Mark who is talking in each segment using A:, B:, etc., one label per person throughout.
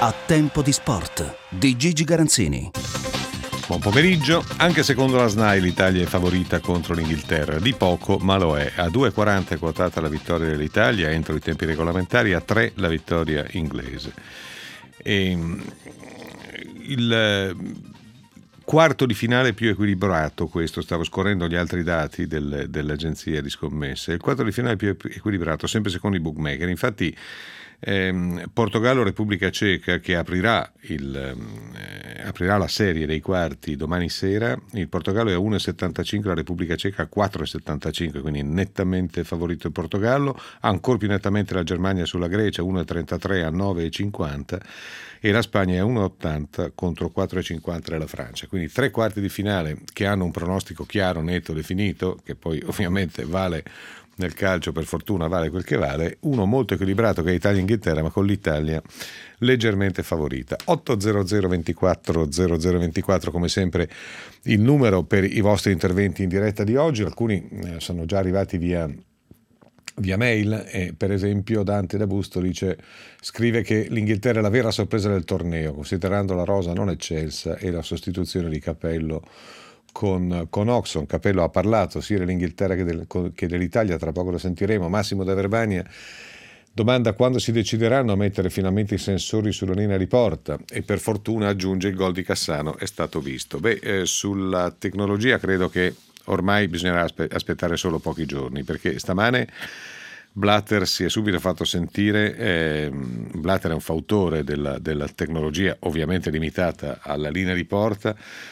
A: A tempo di sport di Gigi Garanzini.
B: Buon pomeriggio. Anche secondo la SNAI l'Italia è favorita contro l'Inghilterra. Di poco, ma lo è. A 2,40 è quotata la vittoria dell'Italia entro i tempi regolamentari, a 3 la vittoria inglese. Il quarto di finale più equilibrato, questo, stavo scorrendo gli altri dati dell'agenzia di scommesse. Il quarto di finale più equilibrato, sempre secondo i bookmaker. Infatti Portogallo-Repubblica Ceca, che aprirà la serie dei quarti domani sera. Il Portogallo è a 1,75, la Repubblica Ceca a 4,75, quindi nettamente favorito il Portogallo, ancora più nettamente la Germania sulla Grecia, 1,33 a 9,50, e la Spagna è a 1,80 contro 4,50 della Francia. Quindi tre quarti di finale che hanno un pronostico chiaro, netto, definito, che poi ovviamente vale nel calcio, per fortuna vale quel che vale. Uno molto equilibrato, che è Italia-Inghilterra, ma con l'Italia leggermente favorita. 800 24 0024, come sempre il numero per i vostri interventi in diretta di oggi. Alcuni sono già arrivati via mail, e per esempio Dante da Busto scrive che l'Inghilterra è la vera sorpresa del torneo, considerando la rosa non eccelsa e la sostituzione di Capello con Oxon. Capello ha parlato sia dell'Inghilterra che dell'Italia, tra poco lo sentiremo. Massimo da Verbania domanda quando si decideranno a mettere finalmente i sensori sulla linea di porta, e per fortuna aggiunge il gol di Cassano è stato visto. Sulla tecnologia credo che ormai bisognerà aspettare solo pochi giorni, perché stamane Blatter si è subito fatto sentire. Blatter è un fautore della tecnologia, ovviamente limitata alla linea di porta,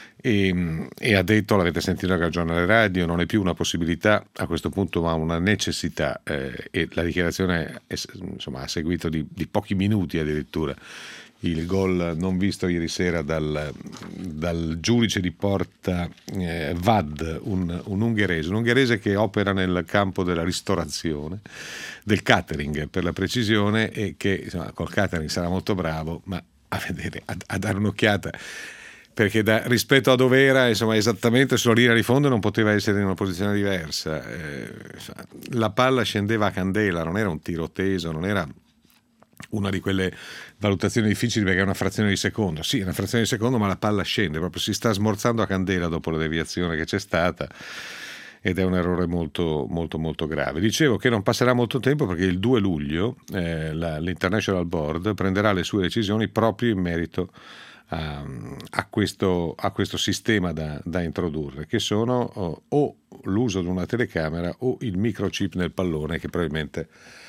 B: e ha detto, l'avete sentito anche al giornale radio, non è più una possibilità a questo punto, ma una necessità, e la dichiarazione ha seguito di pochi minuti addirittura il gol non visto ieri sera dal giudice di porta Vad, un ungherese che opera nel campo della ristorazione, del catering per la precisione, e che col catering sarà molto bravo, ma a vedere, a dare un'occhiata, perché rispetto a dove era, esattamente sulla linea di fondo, non poteva essere in una posizione diversa. La palla scendeva a candela, non era un tiro teso, non era una di quelle valutazioni difficili, perché è una frazione di secondo. Sì, è una frazione di secondo, ma la palla scende, proprio si sta smorzando a candela dopo la deviazione che c'è stata, ed è un errore molto molto molto grave. Dicevo che non passerà molto tempo, perché il 2 luglio l'International Board prenderà le sue decisioni proprio in merito a questo sistema da introdurre, che sono o l'uso di una telecamera o il microchip nel pallone, che probabilmente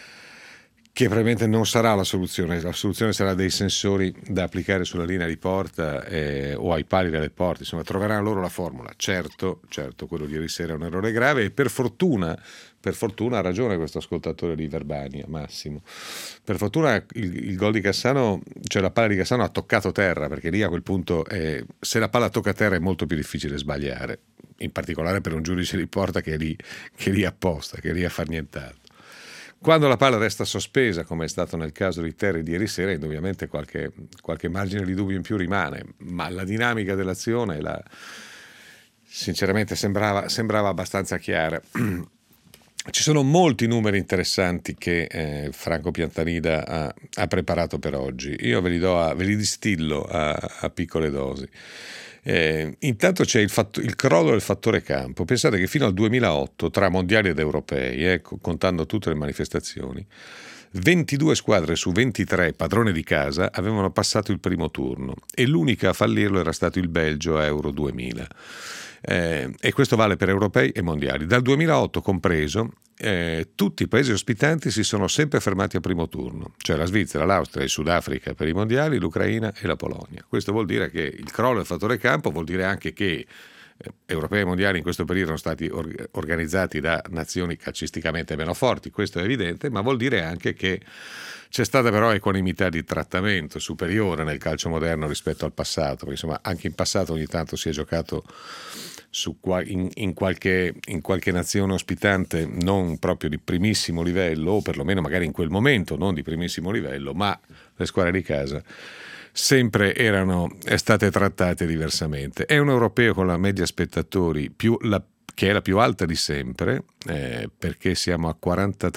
B: non sarà la soluzione. La soluzione sarà dei sensori da applicare sulla linea di porta o ai pali delle porte. Troveranno loro la formula. Certo, quello di ieri sera è un errore grave, e per fortuna ha ragione questo ascoltatore di Verbania, Massimo. Per fortuna il gol di Cassano, cioè la palla di Cassano, ha toccato terra, perché lì a quel punto se la palla tocca terra è molto più difficile sbagliare, in particolare per un giudice di porta che è lì apposta, che è lì a far nient'altro. Quando la palla resta sospesa, come è stato nel caso di Terry di ieri sera, indubbiamente qualche margine di dubbio in più rimane, ma la dinamica dell'azione sinceramente sembrava abbastanza chiara. Ci sono molti numeri interessanti che Franco Piantanida ha preparato per oggi. Io ve li distillo a piccole dosi. Intanto c'è il crollo del fattore campo. Pensate che fino al 2008, tra mondiali ed europei, contando tutte le manifestazioni, 22 squadre su 23 padrone di casa avevano passato il primo turno, e l'unica a fallirlo era stato il Belgio a Euro 2000. E questo vale per europei e mondiali. Dal 2008 compreso, tutti i paesi ospitanti si sono sempre fermati al primo turno, cioè la Svizzera, l'Austria, il Sudafrica per i mondiali, l'Ucraina e la Polonia. Questo vuol dire che il crollo del fattore campo vuol dire anche che europei e mondiali in questo periodo sono stati organizzati da nazioni calcisticamente meno forti, questo è evidente, ma vuol dire anche che c'è stata però equanimità di trattamento superiore nel calcio moderno rispetto al passato, perché anche in passato ogni tanto si è giocato in qualche nazione ospitante non proprio di primissimo livello, o perlomeno magari in quel momento non di primissimo livello, ma le squadre di casa sempre erano state trattate diversamente. È un europeo con la media spettatori più la che è la più alta di sempre, perché siamo a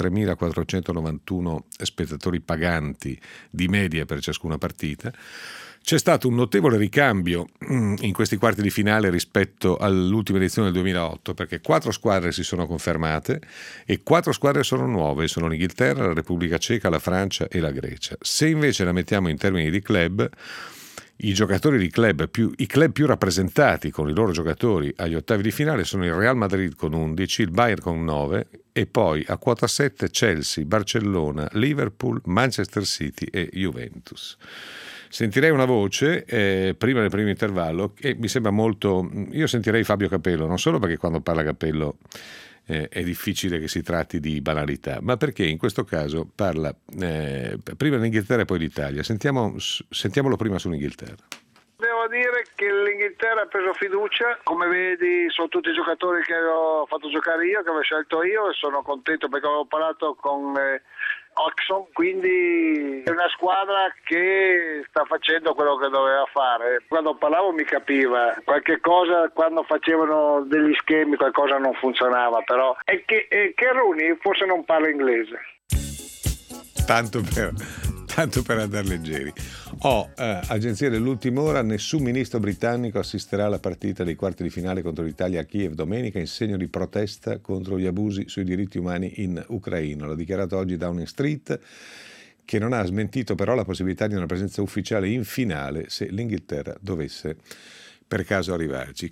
B: 43.491 spettatori paganti di media per ciascuna partita. C'è stato un notevole ricambio in questi quarti di finale rispetto all'ultima edizione del 2008, perché 4 squadre si sono confermate e 4 squadre sono nuove, sono l'Inghilterra, la Repubblica Ceca, la Francia e la Grecia. Se invece la mettiamo in termini di club, i giocatori di club, i club più rappresentati con i loro giocatori agli ottavi di finale sono il Real Madrid con 11, il Bayern con 9 e poi a quota 7 Chelsea, Barcellona, Liverpool, Manchester City e Juventus. Sentirei una voce prima del primo intervallo e mi sembra molto... Io sentirei Fabio Capello, non solo perché quando parla Capello è difficile che si tratti di banalità, ma perché in questo caso parla prima dell'Inghilterra e poi d'Italia. Sentiamolo prima sull'Inghilterra.
C: Devo dire che l'Inghilterra ha preso fiducia, come vedi sono tutti i giocatori che ho fatto giocare io, che avevo scelto io, e sono contento perché avevo parlato con Oxon, quindi è una squadra che sta facendo quello che doveva fare. Quando parlavo mi capiva, qualche cosa quando facevano degli schemi qualcosa non funzionava, però è che Rooney forse non parla inglese.
B: Tanto per andare leggeri. Agenzia dell'ultima ora, nessun ministro britannico assisterà alla partita dei quarti di finale contro l'Italia a Kiev domenica in segno di protesta contro gli abusi sui diritti umani in Ucraina. L'ha dichiarato oggi Downing Street, che non ha smentito però la possibilità di una presenza ufficiale in finale se l'Inghilterra dovesse per caso arrivarci.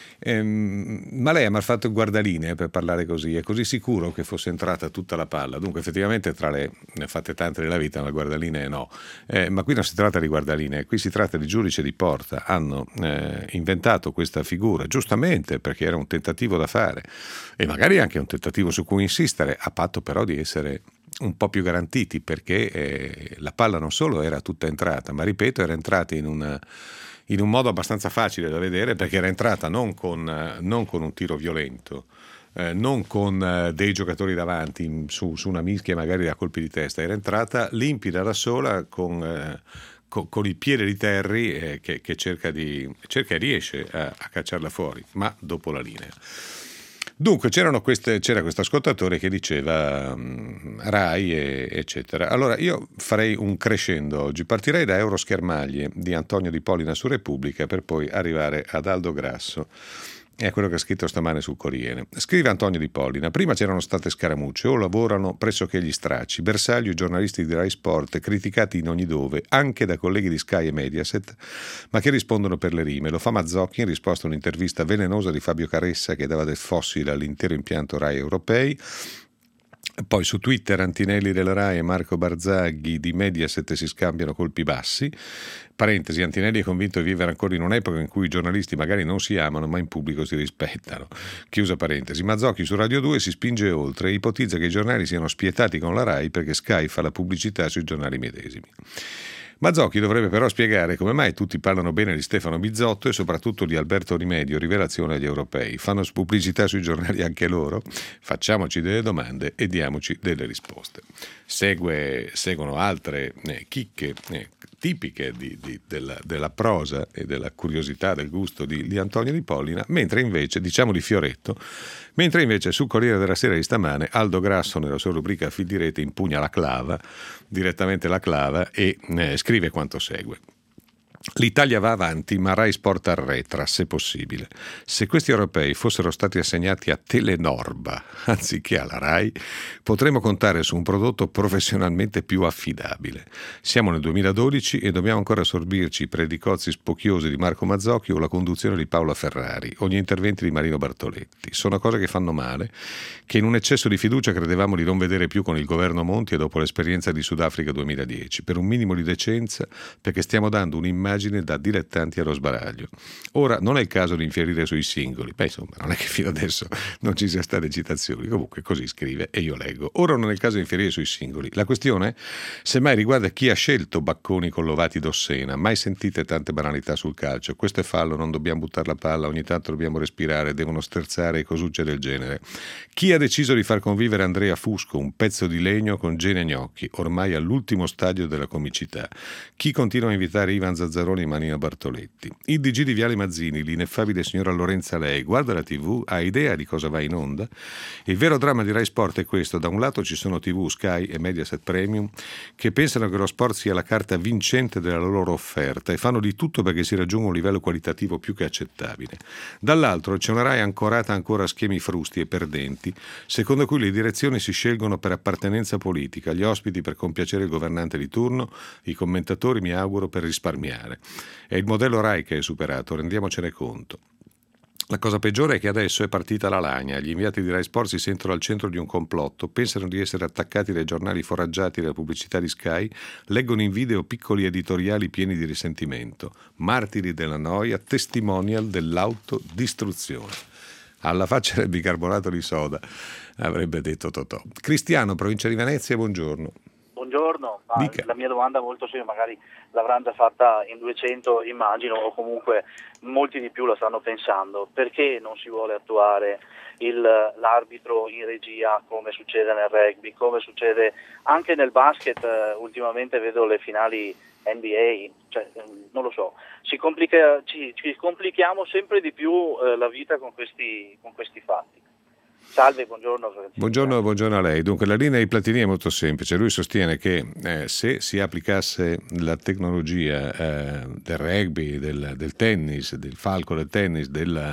B: Ma lei ha mal fatto il guardaline per parlare così, è così sicuro che fosse entrata tutta la palla. Dunque effettivamente tra le ne ha fatte tante nella vita, ma guardaline no, ma qui non si tratta di guardaline, qui si tratta di giudice di porta. Hanno inventato questa figura giustamente perché era un tentativo da fare e magari anche un tentativo su cui insistere, a patto però di essere un po' più garantiti, perché la palla non solo era tutta entrata, ma ripeto era entrata in un modo abbastanza facile da vedere, perché era entrata non con un tiro violento, non con dei giocatori davanti su una mischia magari da colpi di testa, era entrata limpida da sola con il piede di Terry che cerca e riesce a cacciarla fuori, ma dopo la linea. Dunque c'era questo ascoltatore che diceva Rai eccetera. Allora io farei un crescendo oggi, partirei da Euroschermaglie di Antonio Di Pollina su Repubblica per poi arrivare ad Aldo Grasso e a quello che ha scritto stamane sul Corriere. Scrive Antonio Di Pollina: prima c'erano state scaramucce, ora lavorano pressoché gli stracci, bersaglio i giornalisti di Rai Sport, criticati in ogni dove, anche da colleghi di Sky e Mediaset, ma che rispondono per le rime. Lo fa Mazzocchi in risposta a un'intervista velenosa di Fabio Caressa che dava del fossile all'intero impianto Rai europei. Poi su Twitter Antinelli della Rai e Marco Barzaghi di Mediaset si scambiano colpi bassi. Parentesi, Antinelli è convinto di vivere ancora in un'epoca in cui i giornalisti magari non si amano ma in pubblico si rispettano. Chiusa parentesi. Mazzocchi su Radio 2 si spinge oltre e ipotizza che i giornali siano spietati con la Rai perché Sky fa la pubblicità sui giornali medesimi. Mazzocchi dovrebbe però spiegare come mai tutti parlano bene di Stefano Bizzotto e soprattutto di Alberto Rimedio, rivelazione agli europei. Fanno pubblicità sui giornali anche loro? Facciamoci delle domande e diamoci delle risposte. Seguono altre chicche tipiche della prosa e della curiosità, del gusto di Antonio Di Pollina, mentre invece, diciamo di Fioretto, sul Corriere della Sera di stamane Aldo Grasso nella sua rubrica Fil di Rete impugna direttamente la clava e scrive quanto segue. L'Italia va avanti, ma Rai Sport arretra, se possibile. Se questi europei fossero stati assegnati a Telenorba, anziché alla Rai, potremmo contare su un prodotto professionalmente più affidabile. Siamo nel 2012 e dobbiamo ancora sorbirci i predicozzi spocchiosi di Marco Mazzocchi o la conduzione di Paola Ferrari o gli interventi di Marino Bartoletti. Sono cose che fanno male, che in un eccesso di fiducia credevamo di non vedere più con il governo Monti e dopo l'esperienza di Sudafrica 2010. Per un minimo di decenza, perché stiamo dando un'immagine da dilettanti allo sbaraglio. Ora non è il caso di infierire sui singoli. Insomma, non è che fino adesso non ci sia state citazioni. Comunque così scrive e io leggo. Ora non è il caso di infierire sui singoli. La questione, semmai, riguarda chi ha scelto Bacconi con Lovati d'Ossena. Mai sentite tante banalità sul calcio. Questo è fallo, non dobbiamo buttare la palla, ogni tanto dobbiamo respirare, devono sterzare e cosucce del genere. Chi ha deciso di far convivere Andrea Fusco, un pezzo di legno con Gene Gnocchi, ormai all'ultimo stadio della comicità? Chi continua a invitare Ivan Zazzaroni Lazzaroni e Manino Bartoletti. Il DG di Viale Mazzini, l'ineffabile signora Lorenza Lei, guarda la TV, ha idea di cosa va in onda? Il vero dramma di Rai Sport è questo: da un lato ci sono TV, Sky e Mediaset Premium che pensano che lo sport sia la carta vincente della loro offerta e fanno di tutto perché si raggiunga un livello qualitativo più che accettabile. Dall'altro c'è una Rai ancorata ancora a schemi frusti e perdenti, secondo cui le direzioni si scelgono per appartenenza politica, gli ospiti per compiacere il governante di turno, i commentatori, mi auguro, per risparmiare. È il modello Rai che è superato, rendiamocene conto. La cosa peggiore è che adesso è partita la lagna, gli inviati di Rai Sport si sentono al centro di un complotto, pensano di essere attaccati dai giornali foraggiati dalla pubblicità di Sky, leggono in video piccoli editoriali pieni di risentimento, martiri della noia, testimonial dell'autodistruzione. Alla faccia del bicarbonato di soda, avrebbe detto Totò. Cristiano, provincia di Venezia, buongiorno.
D: Buongiorno, la mia domanda è molto semplice, magari l'avranno già fatta in 200 immagino, o comunque molti di più la stanno pensando. Perché non si vuole attuare l'arbitro in regia come succede nel rugby, come succede anche nel basket? Ultimamente vedo le finali NBA, cioè, non lo so, ci complichiamo sempre di più la vita con questi fatti. Salve, buongiorno.
B: Buongiorno a lei. Dunque, la linea di Platini è molto semplice. Lui sostiene che se si applicasse la tecnologia del rugby, del tennis, del falco del tennis,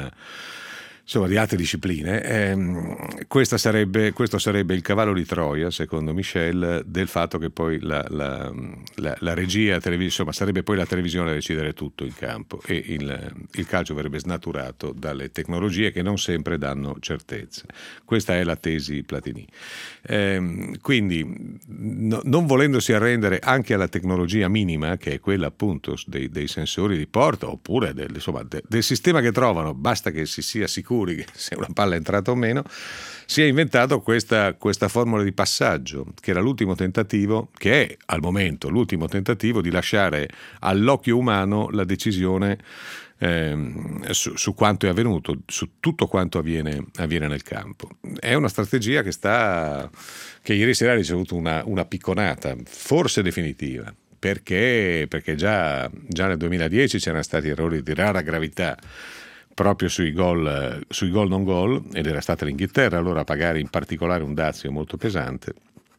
B: di altre discipline, questo sarebbe il cavallo di Troia, secondo Michel, del fatto che poi la regia televisiva, sarebbe poi la televisione a decidere tutto in campo e il calcio verrebbe snaturato dalle tecnologie che non sempre danno certezze. Questa è la tesi Platini. Quindi, non volendosi arrendere anche alla tecnologia minima, che è quella appunto dei sensori di porta, oppure del sistema che trovano, basta che si sia sicuri che se una palla è entrata o meno, si è inventato questa formula di passaggio, che era l'ultimo tentativo, che è al momento l'ultimo tentativo di lasciare all'occhio umano la decisione su quanto è avvenuto, su tutto quanto avviene nel campo. È una strategia che ieri sera ha ricevuto una picconata, forse definitiva, perché già nel 2010 c'erano stati errori di rara gravità proprio sui gol non gol, ed era stata l'Inghilterra allora a pagare in particolare un dazio molto pesante,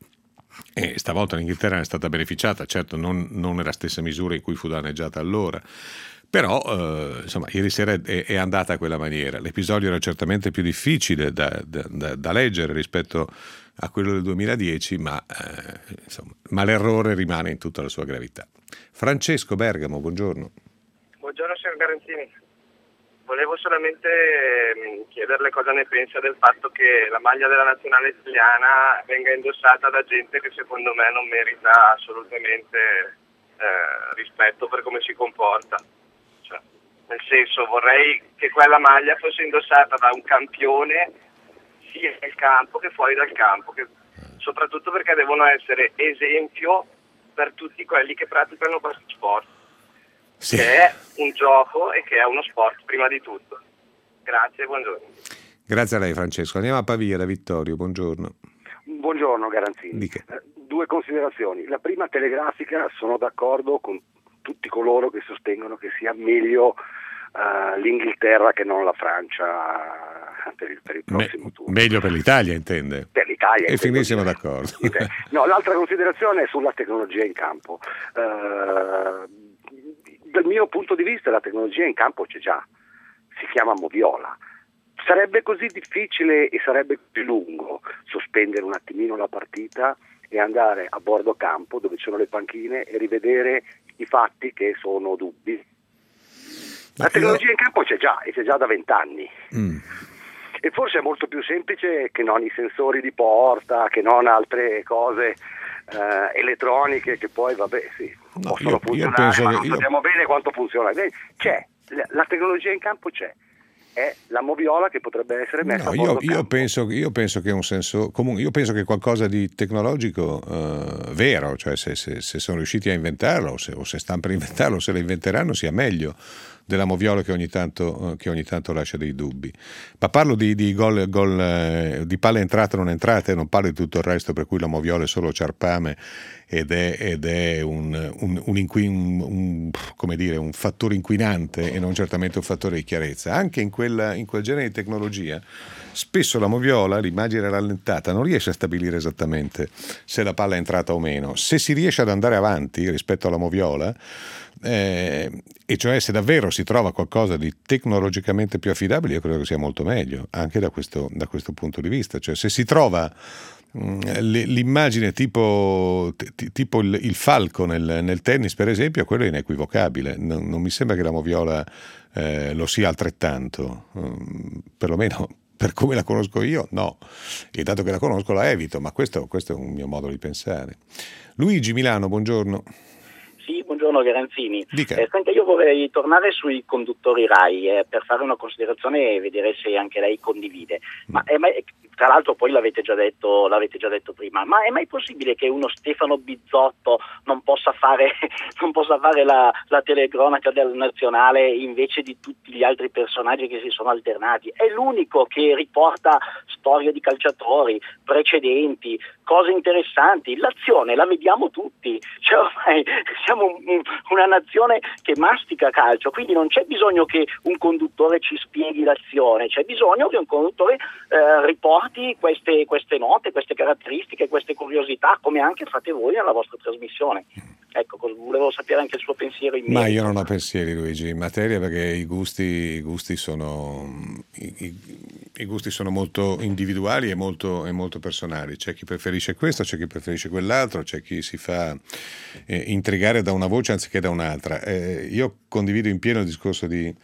B: e stavolta l'Inghilterra ne è stata beneficiata, certo non nella stessa misura in cui fu danneggiata allora, però ieri sera è andata a quella maniera. L'episodio era certamente più difficile da leggere rispetto a quello del 2010, ma l'errore rimane in tutta la sua gravità. Francesco, Bergamo, buongiorno.
E: Buongiorno signor Garanzini. Volevo solamente chiederle cosa ne pensa del fatto che la maglia della nazionale italiana venga indossata da gente che secondo me non merita assolutamente rispetto per come si comporta. Cioè, nel senso, vorrei che quella maglia fosse indossata da un campione sia nel campo che fuori dal campo, soprattutto perché devono essere esempio per tutti quelli che praticano questo sport. Sì. Che è un gioco e che è uno sport prima di tutto. Grazie, buongiorno.
B: Grazie a lei Francesco. Andiamo a Pavia, da Vittorio, buongiorno.
F: Buongiorno Garanzini. Due considerazioni. La prima telegrafica, sono d'accordo con tutti coloro che sostengono che sia meglio l'Inghilterra che non la Francia per il prossimo turno.
B: Meglio per l'Italia, intende?
F: Per l'Italia.
B: E finissimo d'accordo.
F: No, l'altra considerazione è sulla tecnologia in campo. Dal mio punto di vista la tecnologia in campo c'è già, si chiama moviola. Sarebbe così difficile e sarebbe più lungo sospendere un attimino la partita e andare a bordo campo dove ci sono le panchine e rivedere i fatti che sono dubbi. La tecnologia in campo c'è già, e c'è già da 20 anni. E forse è molto più semplice che non i sensori di porta, che non altre cose elettroniche che poi possono funzionare, ma non sappiamo bene quanto funziona. C'è, la tecnologia in campo c'è, è la moviola che potrebbe essere messa a bordo campo.
B: Io penso che un senso comunque, io penso che qualcosa di tecnologico vero, cioè se sono riusciti a inventarlo o se stanno per inventarlo, se lo inventeranno sia meglio della Moviola che ogni tanto lascia dei dubbi. Ma parlo di gol di palle entrate non entrate, non parlo di tutto il resto, per cui la Moviola è solo ciarpame ed è come dire, un fattore inquinante e non certamente un fattore di chiarezza. Anche in quel genere di tecnologia spesso la Moviola, l'immagine rallentata, non riesce a stabilire esattamente se la palla è entrata o meno. Se si riesce ad andare avanti rispetto alla Moviola, e cioè se davvero si trova qualcosa di tecnologicamente più affidabile, io credo che sia molto meglio anche da questo punto di vista. Cioè se si trova l'immagine tipo il falco nel tennis, per esempio, quello è inequivocabile. Non mi sembra che la Moviola lo sia altrettanto, perlomeno per come la conosco io, no. E dato che la conosco la evito, ma questo è un mio modo di pensare. Luigi, Milano, buongiorno.
G: Sì, buongiorno Garanzini.
B: Senta,
G: io vorrei tornare sui conduttori RAI per fare una considerazione e vedere se anche lei condivide. Ma tra l'altro poi l'avete già detto prima, ma è mai possibile che uno Stefano Bizzotto non possa fare la telecronaca del Nazionale invece di tutti gli altri personaggi che si sono alternati? È l'unico che riporta storie di calciatori, precedenti, cose interessanti. L'azione la vediamo tutti, cioè ormai siamo una nazione che mastica calcio, quindi non c'è bisogno che un conduttore ci spieghi l'azione, c'è bisogno che un conduttore riporti queste note, queste caratteristiche, queste curiosità, come anche fate voi nella vostra trasmissione. Ecco, volevo sapere anche il suo pensiero in merito.
B: Ma io non ho pensieri, Luigi, in materia, perché i gusti sono molto individuali e molto personali. C'è chi preferisce questo, c'è chi preferisce quell'altro, c'è chi si fa intrigare da una voce anziché da un'altra. Io condivido in pieno il discorso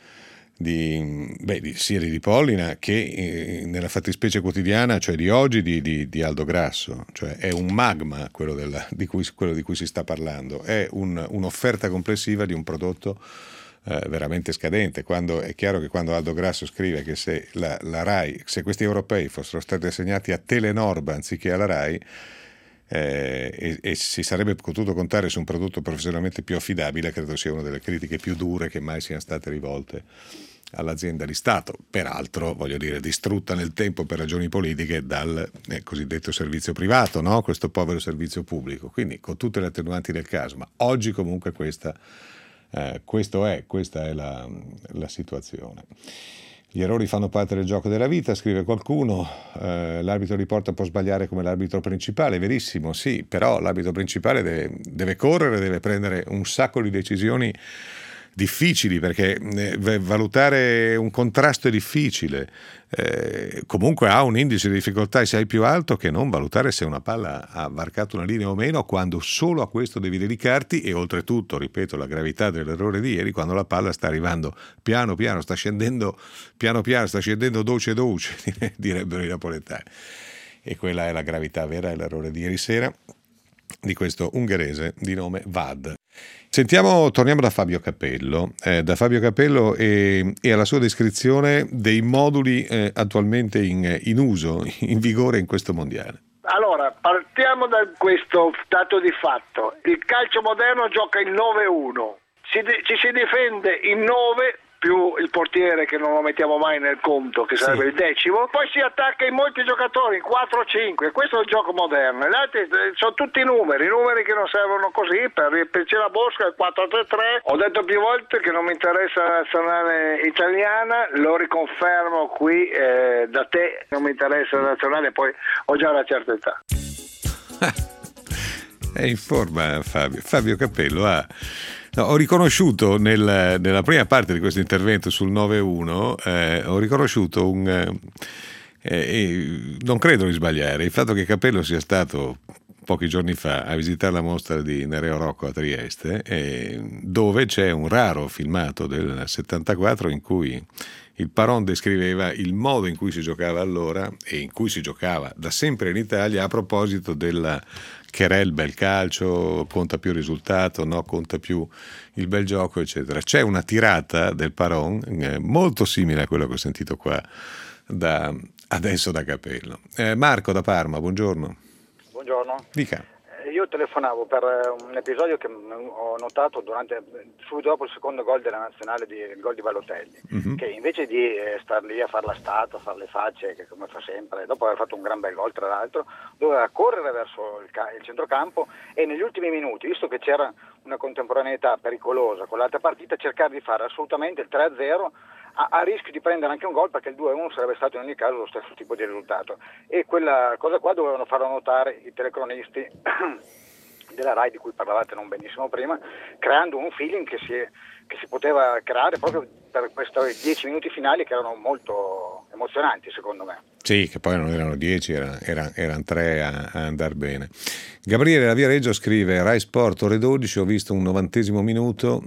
B: sia di Pollina che nella fattispecie quotidiana, cioè di oggi, di Aldo Grasso. Cioè è un magma quello di cui si sta parlando, è un'offerta complessiva di un prodotto veramente scadente. È chiaro che quando Aldo Grasso scrive che se la RAI, se questi europei fossero stati assegnati a Telenor anziché alla RAI, e si sarebbe potuto contare su un prodotto professionalmente più affidabile, credo sia una delle critiche più dure che mai siano state rivolte all'azienda di Stato, peraltro, voglio dire, distrutta nel tempo per ragioni politiche dal cosiddetto servizio privato, no? Questo povero servizio pubblico, quindi con tutte le attenuanti del caso, ma oggi comunque questa è la situazione. Gli errori fanno parte del gioco della vita, scrive qualcuno, l'arbitro di porta può sbagliare come l'arbitro principale, verissimo, sì, però l'arbitro principale deve correre, deve prendere un sacco di decisioni difficili, perché valutare un contrasto è difficile, comunque ha un indice di difficoltà assai più alto che non valutare se una palla ha varcato una linea o meno, quando solo a questo devi dedicarti, e oltretutto, ripeto, la gravità dell'errore di ieri, quando la palla sta arrivando piano piano, sta scendendo dolce direbbero i napoletani, e quella è la gravità vera, è l'errore di ieri sera di questo ungherese di nome Vad. Torniamo da Fabio Capello e alla sua descrizione dei moduli attualmente in uso, in vigore in questo mondiale.
C: Allora, partiamo da questo dato di fatto. Il calcio moderno gioca in 9-1, ci si difende in 9 più il portiere, che non lo mettiamo mai nel conto, che sarebbe il decimo, poi si attacca in molti giocatori, in 4-5, questo è il gioco moderno. Gli altri sono tutti numeri che non servono così, per riempirci la bosca, il 4-3-3. Ho detto più volte che non mi interessa la nazionale italiana, lo riconfermo qui da te, non mi interessa la nazionale, poi ho già una certa età.
B: È in forma Fabio Capello ho riconosciuto nella prima parte di questo intervento sul 9-1, ho riconosciuto non credo di sbagliare, il fatto che Capello sia stato pochi giorni fa a visitare la mostra di Nereo Rocco a Trieste, dove c'è un raro filmato del 74 in cui il Paron descriveva il modo in cui si giocava allora e in cui si giocava da sempre in Italia, a proposito della querel bel calcio, conta più il risultato, no, conta più il bel gioco, eccetera. C'è una tirata del Paron molto simile a quello che ho sentito qua adesso da Capello. Marco da Parma, buongiorno.
H: Buongiorno.
B: Dica.
H: io telefonavo per un episodio che ho notato subito dopo il secondo gol della nazionale, il gol di Balotelli, che invece di star lì a fare la statua, a fare le facce, che come fa sempre, dopo aver fatto un gran bel gol tra l'altro, doveva correre verso il centrocampo e negli ultimi minuti, visto che c'era una contemporaneità pericolosa con l'altra partita, cercare di fare assolutamente il 3-0 a rischio di prendere anche un gol, perché il 2-1 sarebbe stato in ogni caso lo stesso tipo di risultato, e quella cosa qua dovevano farlo notare i telecronisti della Rai, di cui parlavate non benissimo prima, creando un feeling che si poteva creare proprio per questi 10 minuti finali, che erano molto emozionanti secondo me.
B: Sì, che poi non erano 10, erano 3 a andar bene. Gabriele da Viareggio scrive: Rai Sport ore 12, ho visto un 90° minuto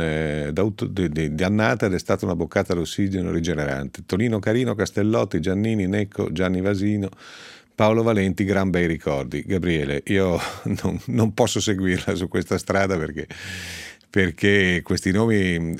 B: di annata ed è stata una boccata d'ossigeno rigenerante. Tonino Carino, Castellotti, Giannini, Necco, Gianni Vasino, Paolo Valenti, gran bei ricordi. Gabriele, io non posso seguirla su questa strada perché questi nomi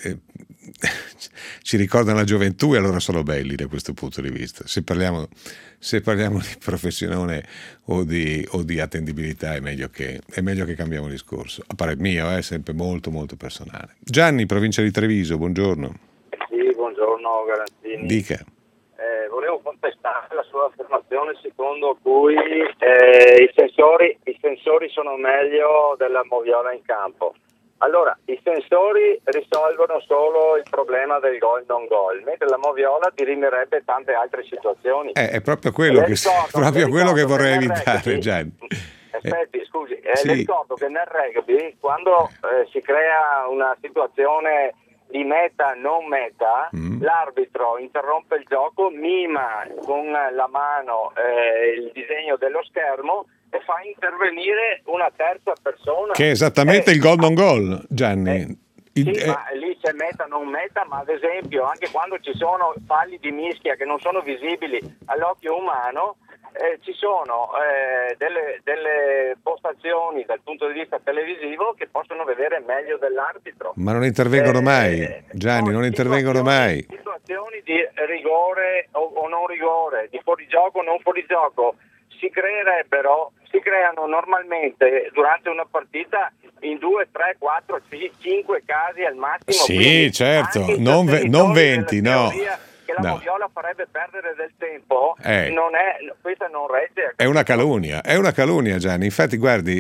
B: ci ricordano la gioventù e allora sono belli da questo punto di vista. Se parliamo di professione o di attendibilità è meglio che cambiamo discorso. A parer mio è sempre molto molto personale. Gianni, provincia di Treviso, buongiorno.
I: Sì, buongiorno Garanzini.
B: Dica.
I: Volevo contestare la sua affermazione secondo cui i sensori sono meglio della moviola in campo. Allora, i sensori risolvono solo il problema del gol non gol, mentre la moviola dirimirebbe tante altre situazioni.
B: È proprio quello che vorrei evitare, Gianni.
I: Aspetti, scusi,
B: sì.
I: Le ricordo che nel rugby, quando si crea una situazione di meta non meta, l'arbitro interrompe il gioco, mima con la mano il disegno dello schermo e fa intervenire una terza persona.
B: Che è esattamente il gol non gol, Gianni.
I: Ma lì c'è meta non meta, ma ad esempio anche quando ci sono falli di mischia che non sono visibili all'occhio umano, ci sono delle postazioni dal punto di vista televisivo che possono vedere meglio dell'arbitro.
B: Ma non intervengono mai, Gianni, non intervengono mai.
I: Situazioni di rigore o non rigore, di fuorigioco o non fuorigioco, si creano normalmente durante una partita in 2, 3, 4, 5 casi al massimo.
B: Sì,
I: quindi
B: certo, non 20, no.
I: Che la moviola farebbe perdere del tempo, questa non regge.
B: È una calunnia, Gianni. Infatti, guardi,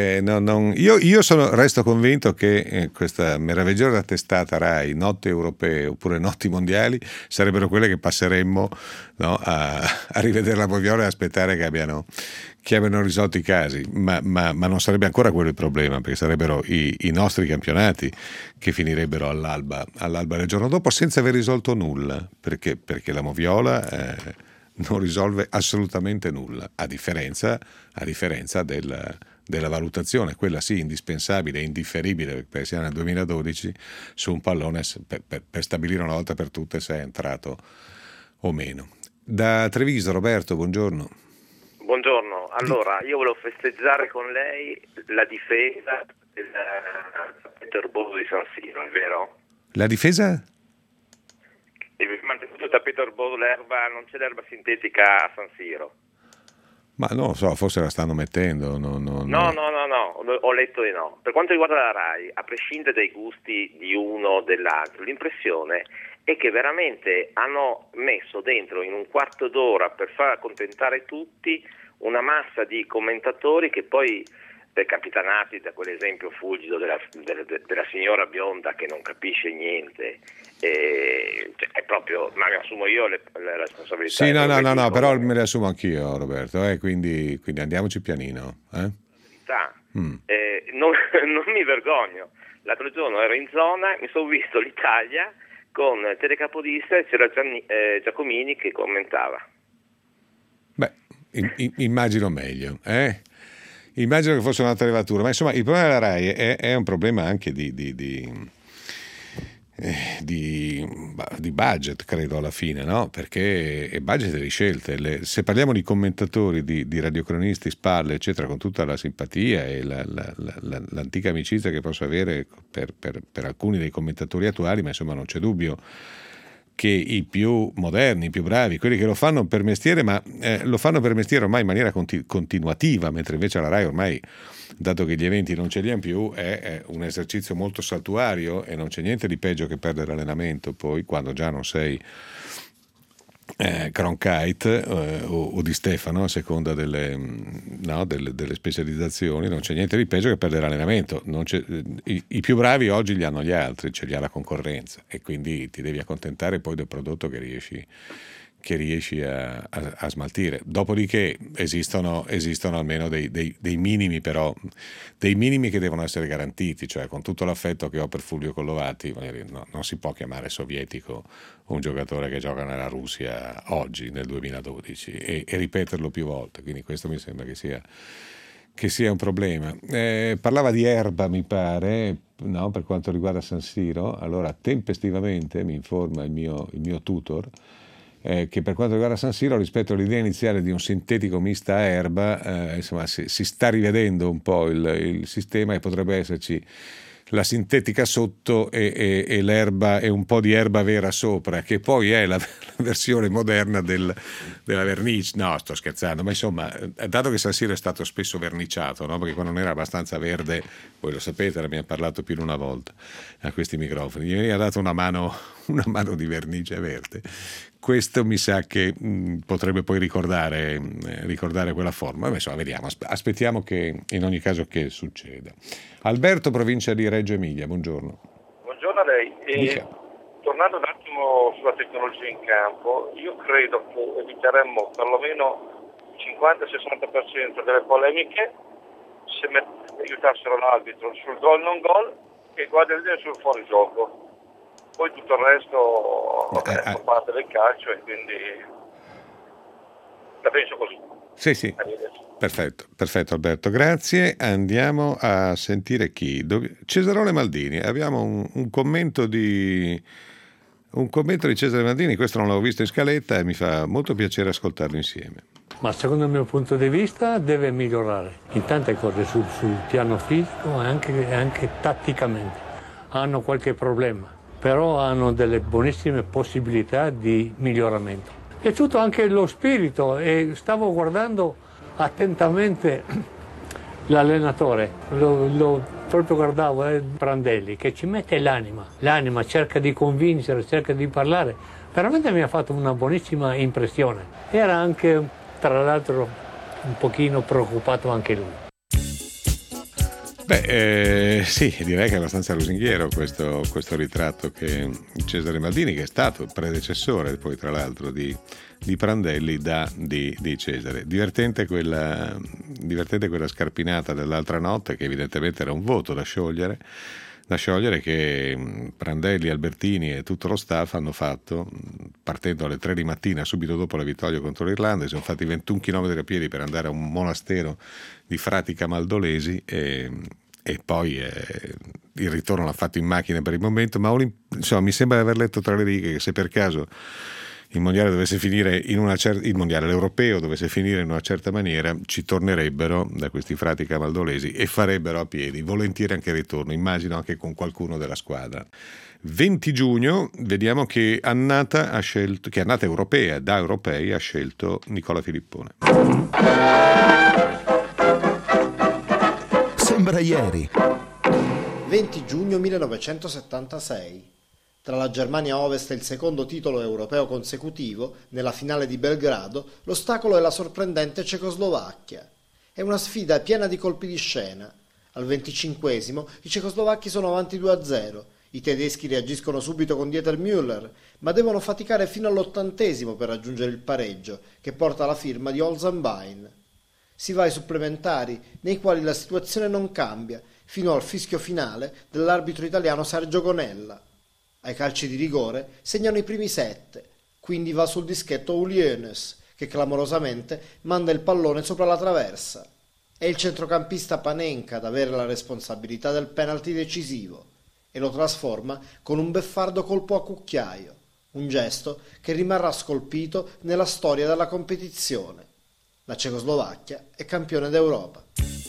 B: io resto convinto che questa meravigliosa testata Rai, notti europee oppure notti mondiali, sarebbero quelle che passeremmo, no, a rivedere la moviola e aspettare che abbiano risolto i casi, ma non sarebbe ancora quello il problema, perché sarebbero i nostri campionati che finirebbero all'alba del giorno dopo senza aver risolto nulla, perché la moviola non risolve assolutamente nulla, a differenza della valutazione, quella sì indispensabile e indifferibile, perché siamo nel 2012, su un pallone per stabilire una volta per tutte se è entrato o meno. Da Treviso, Roberto, buongiorno.
J: Buongiorno, allora io volevo festeggiare con lei la difesa del tappeto di San Siro, è vero?
B: La difesa?
J: Mantenuto il tappeto erboso, l'erba, non c'è l'erba sintetica a San Siro.
B: Ma non lo so, forse la stanno mettendo. No,
J: ho letto di no. Per quanto riguarda la Rai, a prescindere dai gusti di uno o dell'altro, l'impressione è che veramente hanno messo dentro in un quarto d'ora per far accontentare tutti una massa di commentatori che poi, capitanati da quell'esempio fulgido della signora bionda che non capisce niente, è proprio, ma mi assumo io le responsabilità.
B: Sì, no, però me le assumo anch'io, Roberto, quindi andiamoci pianino.
J: Non mi vergogno. L'altro giorno ero in zona, mi sono visto l'Italia con telecapodista e c'era Giacomini che commentava. Beh,
B: immagino meglio, Immagino che fosse un'altra levatura, ma insomma il problema della Rai è un problema anche di budget, credo, alla fine, no? Perché è budget di scelte. Se parliamo di commentatori, di radiocronisti, spalle, eccetera, con tutta la simpatia e l'antica amicizia che posso avere per alcuni dei commentatori attuali, ma insomma non c'è dubbio che i più moderni, i più bravi, quelli che lo fanno per mestiere, ma lo fanno per mestiere ormai in maniera continuativa, mentre invece la Rai ormai, dato che gli eventi non ce li hanno più, è un esercizio molto saltuario e non c'è niente di peggio che perdere allenamento poi quando già non sei Cronkite o Di Stefano, a seconda delle specializzazioni. Non c'è niente di peggio che perdere allenamento. I più bravi oggi li hanno gli altri, ce li ha la concorrenza, e quindi ti devi accontentare poi del prodotto che riesci a smaltire. Dopodiché esistono almeno dei minimi, però dei minimi che devono essere garantiti, cioè con tutto l'affetto che ho per Fulvio Collovati, non si può chiamare sovietico un giocatore che gioca nella Russia oggi nel 2012 e ripeterlo più volte, quindi questo mi sembra che sia un problema. Parlava di Erba, mi pare, no, per quanto riguarda San Siro. Allora tempestivamente mi informa il mio tutor che per quanto riguarda San Siro, rispetto all'idea iniziale di un sintetico mista a erba, insomma si sta rivedendo un po' il sistema, e potrebbe esserci la sintetica sotto e l'erba e un po' di erba vera sopra, che poi è la versione moderna della vernice. No, sto scherzando, ma insomma, dato che San Siro è stato spesso verniciato, no? Perché quando non era abbastanza verde, voi lo sapete, ne abbiamo parlato più di una volta a questi microfoni, gli veniva dato una mano di vernice verde. Questo mi sa che potrebbe poi ricordare quella forma. Insomma, vediamo, aspettiamo che in ogni caso che succeda. Alberto, provincia di Reggio Emilia, buongiorno.
K: Buongiorno a lei. Tornando un attimo sulla tecnologia in campo, io credo che eviteremmo perlomeno il 50-60% delle polemiche se aiutassero l'arbitro sul gol non gol e guardarile sul fuorigioco. Poi tutto il resto fa parte del calcio, e quindi la penso così.
B: Sì. Perfetto Alberto, grazie. Andiamo a sentire chi? Cesarone Maldini. Abbiamo un commento di Cesare Maldini, questo non l'avevo visto in scaletta e mi fa molto piacere ascoltarlo insieme.
L: Ma secondo il mio punto di vista deve migliorare in tante cose, sul piano fisico e anche tatticamente. Hanno qualche problema, però hanno delle buonissime possibilità di miglioramento. Mi è piaciuto anche lo spirito, e stavo guardando attentamente l'allenatore, lo proprio guardavo, Prandelli, che ci mette l'anima, cerca di convincere, cerca di parlare. Veramente mi ha fatto una buonissima impressione. Era anche, tra l'altro, un pochino preoccupato anche lui.
B: Sì, direi che è abbastanza lusinghiero questo ritratto che Cesare Maldini, che è stato il predecessore poi tra l'altro di Prandelli, dà di Cesare. Divertente quella scarpinata dell'altra notte, che evidentemente era un voto da sciogliere, che Prandelli, Albertini e tutto lo staff hanno fatto partendo alle 3 di mattina subito dopo la vittoria contro l'Irlanda. Si sono fatti 21 km a piedi per andare a un monastero di frati camaldolesi e poi il ritorno l'ha fatto in macchina per il momento, ma insomma, mi sembra di aver letto tra le righe che se per caso il mondiale dovesse finire l'europeo dovesse finire in una certa maniera, ci tornerebbero da questi frati camaldolesi e farebbero a piedi volentieri anche il ritorno, immagino anche con qualcuno della squadra. 20 giugno, vediamo che annata europea, da europei ha scelto Nicola Filippone.
A: Sembra ieri.
M: 20 giugno 1976. Tra la Germania Ovest e il secondo titolo europeo consecutivo, nella finale di Belgrado, l'ostacolo è la sorprendente Cecoslovacchia. È una sfida piena di colpi di scena. Al 25esimo i cecoslovacchi sono avanti 2-0. I tedeschi reagiscono subito con Dieter Müller, ma devono faticare fino all'80esimo per raggiungere il pareggio, che porta la firma di Olsenbein. Si va ai supplementari, nei quali la situazione non cambia, fino al fischio finale dell'arbitro italiano Sergio Gonella. Ai calci di rigore segnano i primi 7, quindi va sul dischetto Ulienes, che clamorosamente manda il pallone sopra la traversa. È il centrocampista Panenka ad avere la responsabilità del penalty decisivo e lo trasforma con un beffardo colpo a cucchiaio, un gesto che rimarrà scolpito nella storia della competizione. La Cecoslovacchia è campione d'Europa.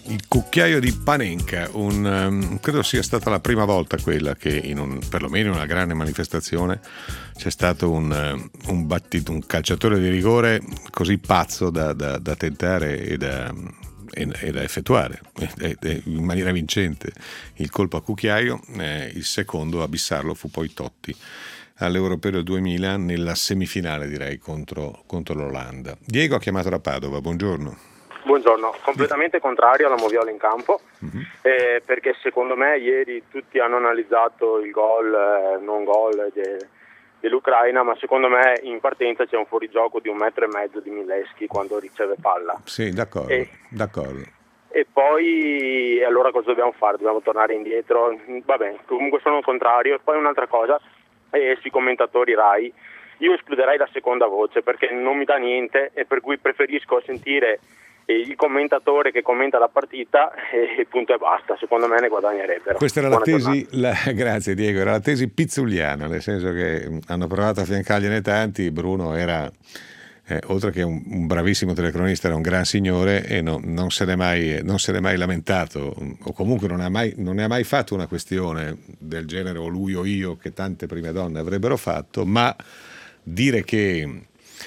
B: Il cucchiaio di Panenka, credo sia stata la prima volta quella che perlomeno in una grande manifestazione c'è stato un calciatore di rigore così pazzo da tentare e da effettuare in maniera vincente il colpo a cucchiaio. Il secondo a bissarlo fu poi Totti all'Europeo del 2000 nella semifinale, direi, contro l'Olanda. Diego ha chiamato da Padova, buongiorno.
N: Buongiorno, completamente contrario alla moviola in campo, perché secondo me ieri tutti hanno analizzato il gol, non gol dell'Ucraina, ma secondo me in partenza c'è un fuorigioco di 1,5 metri di Mileschi quando riceve palla.
B: Sì, d'accordo.
N: E poi allora cosa dobbiamo fare? Dobbiamo tornare indietro? Vabbè, comunque sono contrario. E poi un'altra cosa, sui commentatori Rai, io escluderei la seconda voce perché non mi dà niente e per cui preferisco sentire il commentatore che commenta la partita e punto e basta. Secondo me ne guadagnerebbero.
B: Questa era la tesi, grazie Diego, era la tesi pizzulliana, nel senso che hanno provato a fiancargliene tanti. Bruno era oltre che un bravissimo telecronista, era un gran signore e non se n'è mai lamentato, o comunque non ne ha mai fatto una questione del genere, o lui o io, che tante prime donne avrebbero fatto. Ma dire che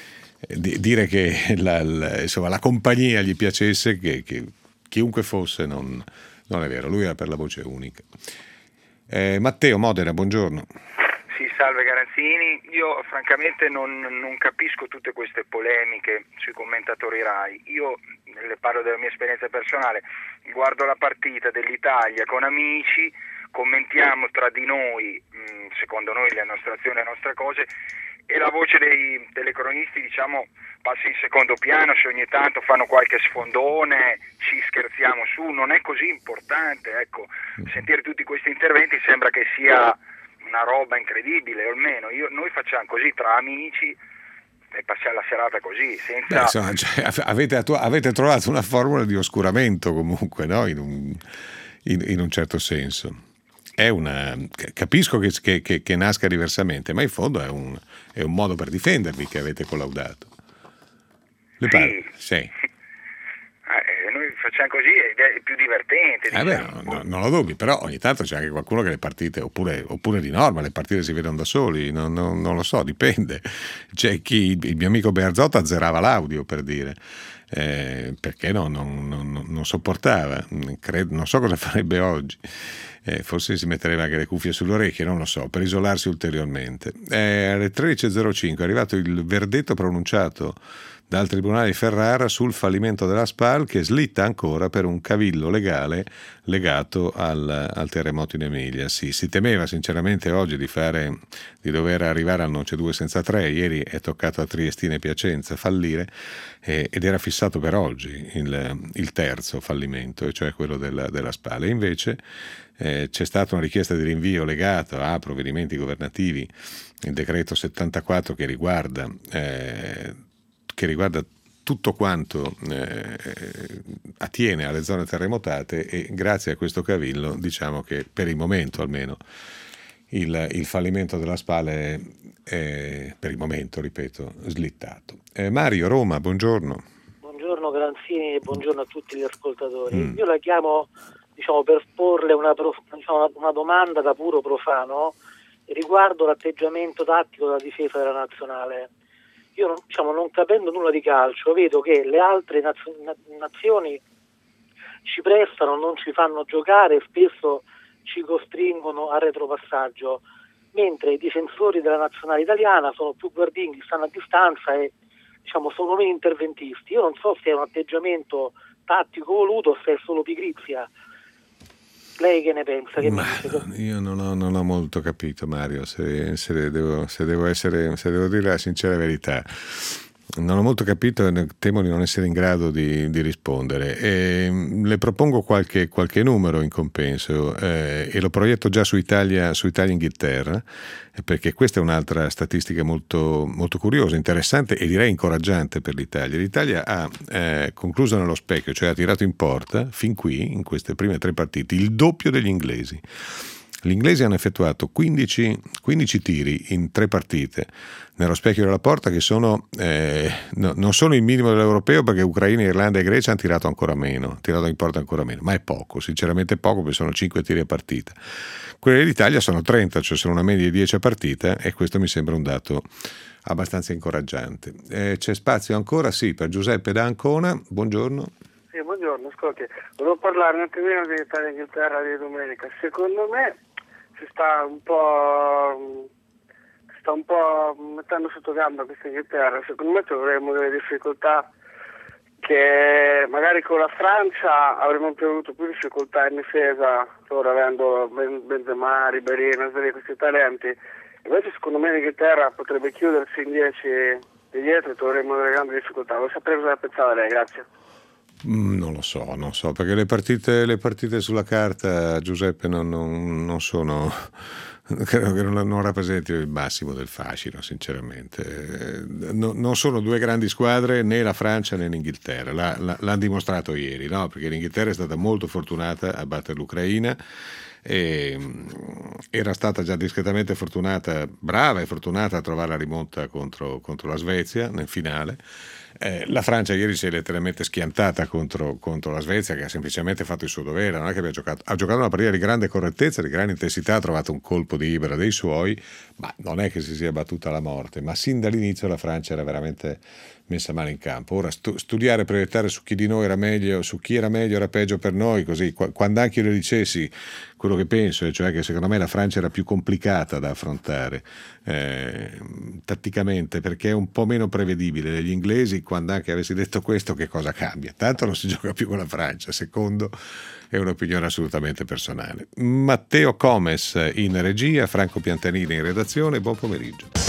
B: insomma la compagnia gli piacesse, che chiunque fosse, non è vero. Lui era per la voce unica. Matteo, Modena, buongiorno.
O: Sì, salve Garanzini. Io francamente non capisco tutte queste polemiche sui commentatori Rai. Io le parlo della mia esperienza personale, guardo la partita dell'Italia con amici, commentiamo tra di noi, secondo noi le nostre azioni, le nostre cose, e la voce dei telecronisti, diciamo, passa in secondo piano. Se ogni tanto fanno qualche sfondone ci scherziamo su, non è così importante, ecco. Sentire tutti questi interventi sembra che sia una roba incredibile, o almeno noi facciamo così tra amici e passiamo la serata così, senza...
B: Insomma, avete trovato una formula di oscuramento comunque, no? In un certo senso. Capisco che nasca diversamente, ma in fondo è un modo per difendervi che avete collaudato. Le pare? Sì.
O: Noi facciamo così ed è più divertente. Diciamo.
B: Non lo dubbi, però ogni tanto c'è anche qualcuno che le partite, oppure di norma, le partite si vedono da soli, non lo so, dipende. C'è il mio amico Bearzotto azzerava l'audio, per dire, perché non sopportava. Non so cosa farebbe oggi. Forse si metterebbe anche le cuffie sulle orecchie, non lo so, per isolarsi ulteriormente. Alle 13.05 è arrivato il verdetto pronunciato dal Tribunale di Ferrara sul fallimento della SPAL, che slitta ancora per un cavillo legale legato al terremoto in Emilia. Sì, si temeva sinceramente oggi di dover arrivare al non c'è due senza tre. Ieri è toccato a Triestina e Piacenza fallire, ed era fissato per oggi il terzo fallimento, e cioè quello della SPAL. E invece c'è stata una richiesta di rinvio legata a provvedimenti governativi, il decreto 74 che riguarda tutto quanto attiene alle zone terremotate, e grazie a questo cavillo diciamo che per il momento almeno il fallimento della SPAL è per il momento, ripeto, slittato. Mario, Roma, buongiorno.
P: Buongiorno Granzini e buongiorno a tutti gli ascoltatori. Io la chiamo, diciamo, per porle una domanda da puro profano riguardo l'atteggiamento tattico della difesa della nazionale. Io non capendo nulla di calcio, vedo che le altre nazioni ci prestano, non ci fanno giocare e spesso ci costringono al retropassaggio, mentre i difensori della nazionale italiana sono più guardinghi, stanno a distanza e sono meno interventisti. Io non so se è un atteggiamento tattico voluto o se è solo pigrizia. Lei che ne pensa?
B: Io non ho molto capito, Mario, se devo dire la sincera verità. Non ho molto capito e temo di non essere in grado di rispondere. Le propongo qualche numero in compenso, e lo proietto già su Italia-Inghilterra, perché questa è un'altra statistica molto, molto curiosa, interessante e direi incoraggiante per l'Italia. L'Italia ha concluso nello specchio, cioè ha tirato in porta fin qui, in queste prime 3 partite, il doppio degli inglesi. Gli inglesi hanno effettuato 15 tiri in 3 partite nello specchio della porta, che sono non sono il minimo dell'europeo, perché Ucraina, Irlanda e Grecia hanno tirato ancora meno, tirato in porta ancora meno, ma è poco, sinceramente poco, perché sono 5 tiri a partita. Quelli dell'Italia sono 30, cioè sono una media di 10 a partita, e questo mi sembra un dato abbastanza incoraggiante. C'è spazio ancora? Sì, per Giuseppe da Ancona. Buongiorno.
Q: Sì, buongiorno, ascolti, volevo parlare un attimino di Italia-Inghilterra di domenica. Secondo me si sta un po' mettendo sotto gamba questa Inghilterra. Secondo me troveremo delle difficoltà che magari con la Francia avremmo più avuto più difficoltà in difesa, loro avendo Benzema, Ribéry, questi talenti. Invece secondo me l'Inghilterra potrebbe chiudersi in 10 di dietro e troveremo delle grandi difficoltà. Lo saprei cosa pensare lei, grazie.
B: Non lo so, perché le partite sulla carta, Giuseppe, non sono, credo che non rappresentino il massimo del fascino, sinceramente. Non sono due grandi squadre, né la Francia né l'Inghilterra, l'hanno dimostrato ieri, no? Perché l'Inghilterra è stata molto fortunata a battere l'Ucraina, e era stata già discretamente fortunata, brava e fortunata a trovare la rimonta contro la Svezia nel finale. La Francia ieri si è letteralmente schiantata contro la Svezia, che ha semplicemente fatto il suo dovere, non è che ha giocato una partita di grande correttezza, di grande intensità, ha trovato un colpo di Ibra dei suoi, ma non è che si sia battuta alla morte, ma sin dall'inizio la Francia era veramente messa male in campo. Ora studiare e proiettare su chi di noi era meglio, su chi era meglio era peggio per noi, così quando anche io le dicessi quello che penso, e cioè che secondo me la Francia era più complicata da affrontare tatticamente, perché è un po' meno prevedibile degli inglesi. Quando anche avessi detto questo, che cosa cambia? Tanto non si gioca più con la Francia. Secondo, è un'opinione assolutamente personale. Matteo Comes in regia, Franco Piantanini in redazione. Buon pomeriggio.